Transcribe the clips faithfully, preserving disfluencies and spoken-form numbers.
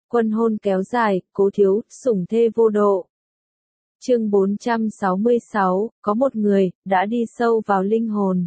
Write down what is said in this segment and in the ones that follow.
Quân hôn kéo dài, cố thiếu, sủng thê vô độ. Chương bốn trăm sáu mươi sáu, có một người, đã đi sâu vào linh hồn.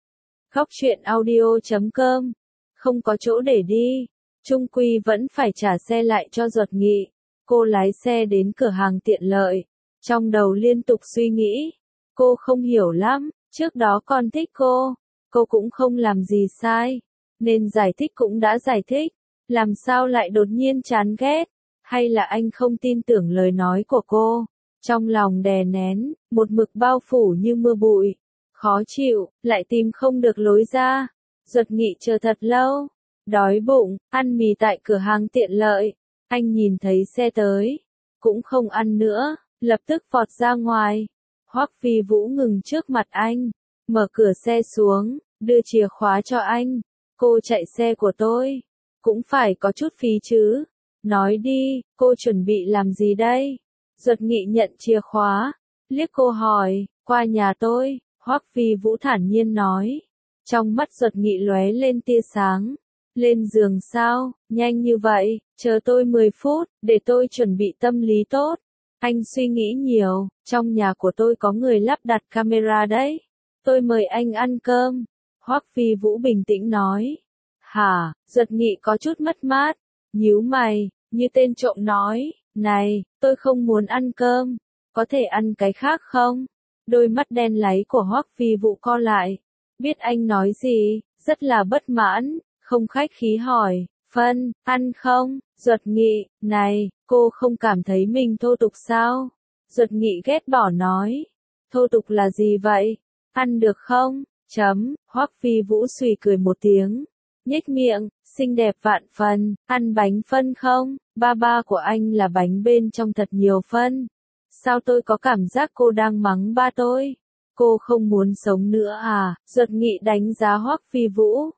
Góc truyện audio chấm com. Không có chỗ để đi. Trung quy vẫn phải trả xe lại cho Duật Nghị. Cô lái xe đến cửa hàng tiện lợi. Trong đầu liên tục suy nghĩ. Cô không hiểu lắm, trước đó con thích cô. Cô cũng không làm gì sai. Nên giải thích cũng đã giải thích. Làm sao lại đột nhiên chán ghét? Hay là anh không tin tưởng lời nói của cô? Trong lòng đè nén, một mực bao phủ như mưa bụi. Khó chịu, lại tìm không được lối ra. Duật Nghị chờ thật lâu. Đói bụng, ăn mì tại cửa hàng tiện lợi. Anh nhìn thấy xe tới. Cũng không ăn nữa, lập tức vọt ra ngoài. Hoắc Phi Vũ ngừng trước mặt anh. Mở cửa xe xuống, đưa chìa khóa cho anh. Cô chạy xe của tôi. Cũng phải có chút phí chứ. Nói đi, cô chuẩn bị làm gì đây? Duật Nghị nhận chìa khóa. Liếc cô hỏi, qua nhà tôi. Hoắc Phi Vũ thản nhiên nói. Trong mắt Duật Nghị lóe lên tia sáng. Lên giường sao, nhanh như vậy, chờ tôi mười phút, để tôi chuẩn bị tâm lý tốt. Anh suy nghĩ nhiều, trong nhà của tôi có người lắp đặt camera đấy. Tôi mời anh ăn cơm. Hoắc Phi Vũ bình tĩnh nói. Hả, Duật Nghị có chút mất mát. Nhíu mày, như tên trộm nói. Này, tôi không muốn ăn cơm. Có thể ăn cái khác không? Đôi mắt đen láy của Hoắc Phi Vũ co lại. Biết anh nói gì, rất là bất mãn. Không khách khí hỏi, Phân, ăn không? Duật Nghị, này, cô không cảm thấy mình thô tục sao? Duật Nghị ghét bỏ nói. Thô tục là gì vậy? Ăn được không? Chấm, Hoắc Phi Vũ xùy cười một tiếng. Nhếch miệng, xinh đẹp vạn phần, ăn bánh phân không? Ba ba của anh là bánh bên trong thật nhiều phân. Sao tôi có cảm giác cô đang mắng ba tôi? Cô không muốn sống nữa à? Duật Nghị đánh giá Hoắc Phi Vũ.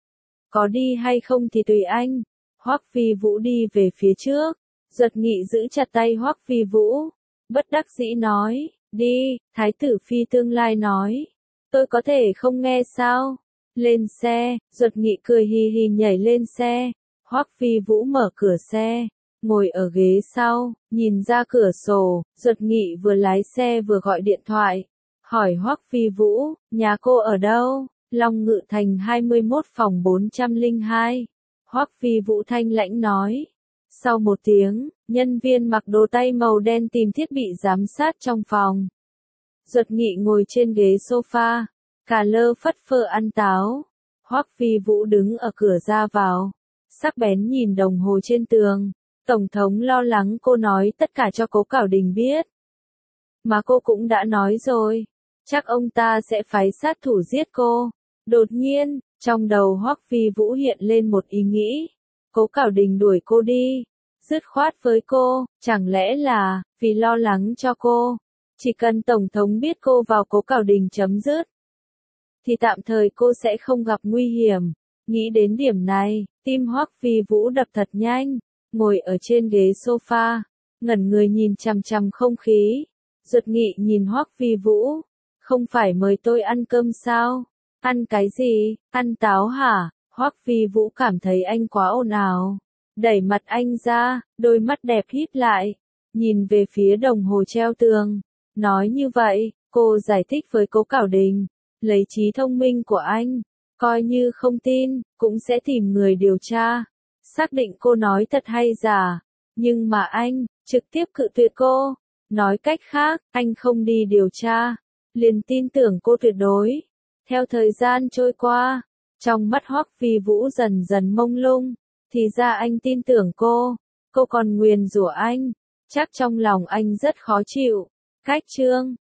Có đi hay không thì tùy anh. Hoắc Phi Vũ đi về phía trước. Duật Nghị giữ chặt tay Hoắc Phi Vũ. Bất đắc dĩ nói, đi, Thái tử Phi tương lai nói. Tôi có thể không nghe sao? Lên xe, Duật Nghị cười hì hì nhảy lên xe. Hoắc Phi Vũ mở cửa xe. Ngồi ở ghế sau, nhìn ra cửa sổ, Duật Nghị vừa lái xe vừa gọi điện thoại. Hỏi Hoắc Phi Vũ, nhà cô ở đâu? Long Ngự Thành hai mươi mốt phòng bốn trăm lẻ hai. Hoắc Phi Vũ thanh lãnh nói. Sau một tiếng, nhân viên mặc đồ tay màu đen tìm thiết bị giám sát trong phòng. Duật Nghị ngồi trên ghế sofa, cà lơ phất phơ ăn táo. Hoắc Phi Vũ đứng ở cửa ra vào, sắc bén nhìn đồng hồ trên tường. Tổng thống lo lắng cô nói tất cả cho Cố Cảo Đình biết. Mà cô cũng đã nói rồi, chắc ông ta sẽ phái sát thủ giết cô. Đột nhiên, trong đầu Hoắc Phi Vũ hiện lên một ý nghĩ. Cố Cảo Đình đuổi cô đi, dứt khoát với cô, chẳng lẽ là vì lo lắng cho cô. Chỉ cần Tổng thống biết cô vào Cố Cảo Đình chấm dứt, thì tạm thời cô sẽ không gặp nguy hiểm. Nghĩ đến điểm này, tim Hoắc Phi Vũ đập thật nhanh. Ngồi ở trên ghế sofa, ngẩn người nhìn chằm chằm không khí. Duật Nghị nhìn Hoắc Phi Vũ. Không phải mời tôi ăn cơm sao? Ăn cái gì? Ăn táo hả? Hoắc Phi Vũ cảm thấy anh quá ồn ào. Đẩy mặt anh ra, đôi mắt đẹp híp lại. Nhìn về phía đồng hồ treo tường. Nói như vậy, cô giải thích với Cố Cảo Đình. Lấy trí thông minh của anh. Coi như không tin, cũng sẽ tìm người điều tra. Xác định cô nói thật hay giả. Nhưng mà anh, trực tiếp cự tuyệt cô. Nói cách khác, anh không đi điều tra. Liền tin tưởng cô tuyệt đối. Theo thời gian trôi qua, trong mắt Hoắc Phi Vũ dần dần mông lung. Thì ra anh tin tưởng cô. Cô còn nguyền rủa anh. Chắc trong lòng anh rất khó chịu. Cách chương.